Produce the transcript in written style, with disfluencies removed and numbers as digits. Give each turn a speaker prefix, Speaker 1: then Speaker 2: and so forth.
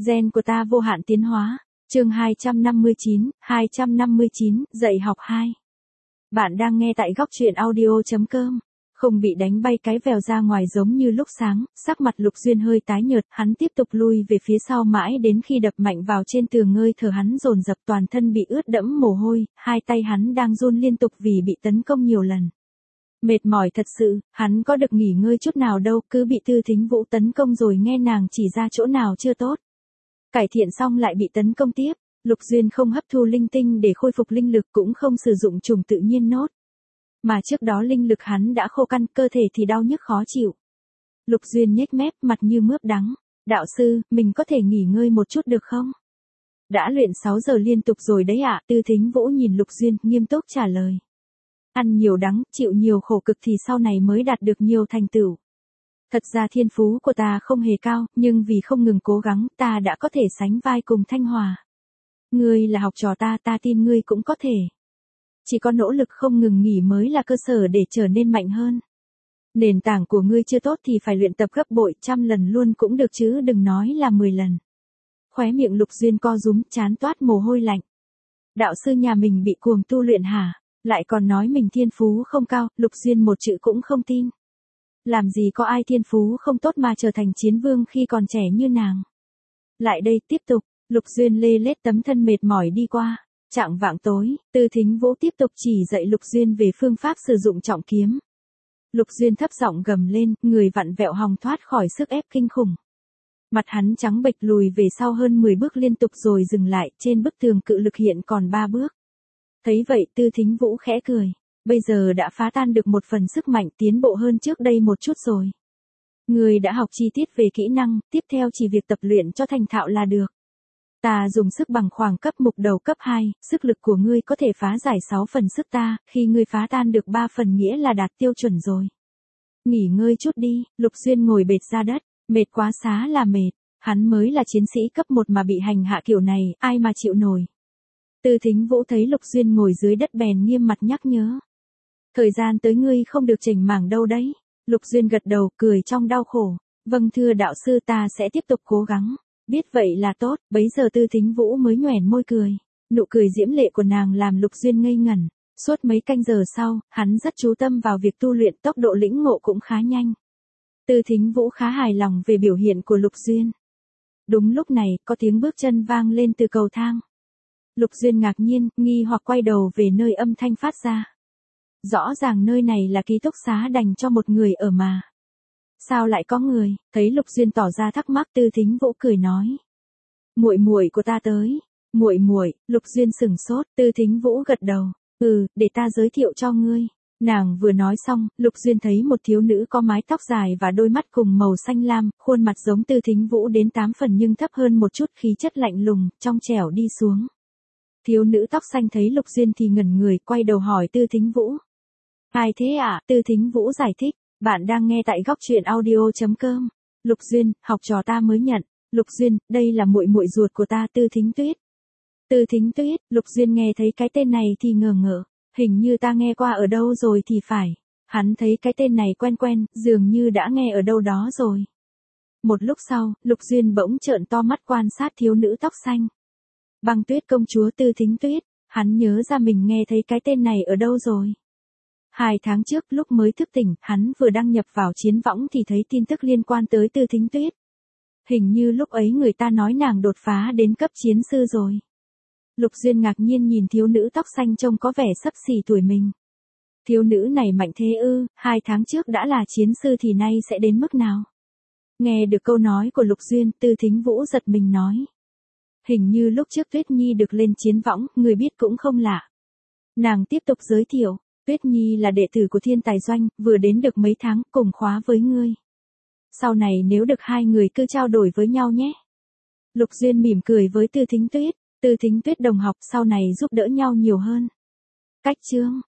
Speaker 1: Gen của ta vô hạn tiến hóa. Chương 259, dạy học 2. Bạn đang nghe tại góc truyện audio.com. Không bị đánh bay cái vèo ra ngoài giống như lúc sáng, sắc mặt Lục Duyên hơi tái nhợt, hắn tiếp tục lui về phía sau mãi đến khi đập mạnh vào trên tường, ngơi thở hắn dồn dập, toàn thân bị ướt đẫm mồ hôi, hai tay hắn đang run liên tục vì bị tấn công nhiều lần. Mệt mỏi thật sự, hắn có được nghỉ ngơi chút nào đâu, cứ bị Tư Thính Vũ tấn công rồi nghe nàng chỉ ra chỗ nào chưa tốt. Cải thiện xong lại bị tấn công tiếp, Lục Duyên không hấp thu linh tinh để khôi phục linh lực, cũng không sử dụng trùng tự nhiên nốt. Mà trước đó linh lực hắn đã khô căn, cơ thể thì đau nhức khó chịu. Lục Duyên nhếch mép, mặt như mướp đắng. Đạo sư, mình có thể nghỉ ngơi một chút được không? Đã luyện 6 giờ liên tục rồi đấy ạ. Tư Thính Vũ nhìn Lục Duyên, nghiêm túc trả lời. Ăn nhiều đắng, chịu nhiều khổ cực thì sau này mới đạt được nhiều thành tựu. Thật ra thiên phú của ta không hề cao, nhưng vì không ngừng cố gắng, ta đã có thể sánh vai cùng Thanh Hòa. Ngươi là học trò ta, ta tin ngươi cũng có thể. Chỉ có nỗ lực không ngừng nghỉ mới là cơ sở để trở nên mạnh hơn. Nền tảng của ngươi chưa tốt thì phải luyện tập gấp bội, 100 lần luôn cũng được chứ đừng nói là 10 lần. Khóe miệng Lục Duyên co rúm, trán toát mồ hôi lạnh. Đạo sư nhà mình bị cuồng tu luyện hả? Lại còn nói mình thiên phú không cao, Lục Duyên một chữ cũng không tin. Làm gì có ai thiên phú không tốt mà trở thành chiến vương khi còn trẻ như nàng. Lại đây, tiếp tục, Lục Duyên lê lết tấm thân mệt mỏi đi qua. Chạng vạng tối, Tư Thính Vũ tiếp tục chỉ dạy Lục Duyên về phương pháp sử dụng trọng kiếm. Lục Duyên thấp giọng gầm lên, người vặn vẹo hòng thoát khỏi sức ép kinh khủng. Mặt hắn trắng bệch, lùi về sau hơn 10 bước liên tục rồi dừng lại, trên bức tường cự lực hiện còn 3 bước. Thấy vậy Tư Thính Vũ khẽ cười. Bây giờ đã phá tan được một phần sức mạnh, tiến bộ hơn trước đây một chút rồi. Người đã học chi tiết về kỹ năng, tiếp theo chỉ việc tập luyện cho thành thạo là được. Ta dùng sức bằng khoảng cấp mục đầu cấp 2, sức lực của ngươi có thể phá giải 6 phần sức ta, khi ngươi phá tan được 3 phần nghĩa là đạt tiêu chuẩn rồi. Nghỉ ngơi chút đi. Lục Duyên ngồi bệt ra đất, mệt quá xá là mệt, hắn mới là chiến sĩ cấp 1 mà bị hành hạ kiểu này, ai mà chịu nổi. Tư Thính Vũ thấy Lục Duyên ngồi dưới đất bèn nghiêm mặt nhắc nhớ. Thời gian tới ngươi không được chỉnh mảng đâu đấy. Lục Duyên gật đầu, cười trong đau khổ. Vâng thưa đạo sư, ta sẽ tiếp tục cố gắng. Biết vậy là tốt. Bấy giờ Tư Thính Vũ mới nhoẻn môi cười. Nụ cười diễm lệ của nàng làm Lục Duyên ngây ngẩn. Suốt mấy canh giờ sau, hắn rất chú tâm vào việc tu luyện, tốc độ lĩnh ngộ cũng khá nhanh. Tư Thính Vũ khá hài lòng về biểu hiện của Lục Duyên. Đúng lúc này, có tiếng bước chân vang lên từ cầu thang. Lục Duyên ngạc nhiên, nghi hoặc quay đầu về nơi âm thanh phát ra. Rõ ràng nơi này là ký túc xá dành cho một người ở mà. Sao lại có người? Thấy Lục Duyên tỏ ra thắc mắc, Tư Thính Vũ cười nói. Muội muội của ta tới. Muội muội? Lục Duyên sững sốt, Tư Thính Vũ gật đầu. Để ta giới thiệu cho ngươi. Nàng vừa nói xong, Lục Duyên thấy một thiếu nữ có mái tóc dài và đôi mắt cùng màu xanh lam, khuôn mặt giống Tư Thính Vũ đến 8 phần nhưng thấp hơn một chút, khí chất lạnh lùng, trong trẻo đi xuống. Thiếu nữ tóc xanh thấy Lục Duyên thì ngẩn người, quay đầu hỏi Tư Thính Vũ. Ai thế ạ? Tư Thính Vũ giải thích. Bạn đang nghe tại góc truyện audio.com. Lục Duyên, học trò ta mới nhận. Lục Duyên, đây là muội muội ruột của ta, Tư Thính Tuyết. Tư Thính Tuyết, Lục Duyên nghe thấy cái tên này thì ngờ ngợ. Hình như ta nghe qua ở đâu rồi thì phải. Hắn thấy cái tên này quen quen, dường như đã nghe ở đâu đó rồi. Một lúc sau, Lục Duyên bỗng trợn to mắt quan sát thiếu nữ tóc xanh. Băng Tuyết công chúa Tư Thính Tuyết, hắn nhớ ra mình nghe thấy cái tên này ở đâu rồi. 2 tháng trước lúc mới thức tỉnh, hắn vừa đăng nhập vào chiến võng thì thấy tin tức liên quan tới Tư Thính Tuyết. Hình như lúc ấy người ta nói nàng đột phá đến cấp chiến sư rồi. Lục Duyên ngạc nhiên nhìn thiếu nữ tóc xanh trông có vẻ xấp xỉ tuổi mình. Thiếu nữ này mạnh thế ư? 2 tháng trước đã là chiến sư thì nay sẽ đến mức nào? Nghe được câu nói của Lục Duyên, Tư Thính Vũ giật mình nói. Hình như lúc trước Tuyết Nhi được lên chiến võng, người biết cũng không lạ. Nàng tiếp tục giới thiệu, Tuyết Nhi là đệ tử của Thiên Tài Doanh, vừa đến được mấy tháng, cùng khóa với ngươi. Sau này nếu được hai người cứ trao đổi với nhau nhé. Lục Duyên mỉm cười với Tư Thính Tuyết, Tư Thính Tuyết đồng học sau này giúp đỡ nhau nhiều hơn. Cách chương,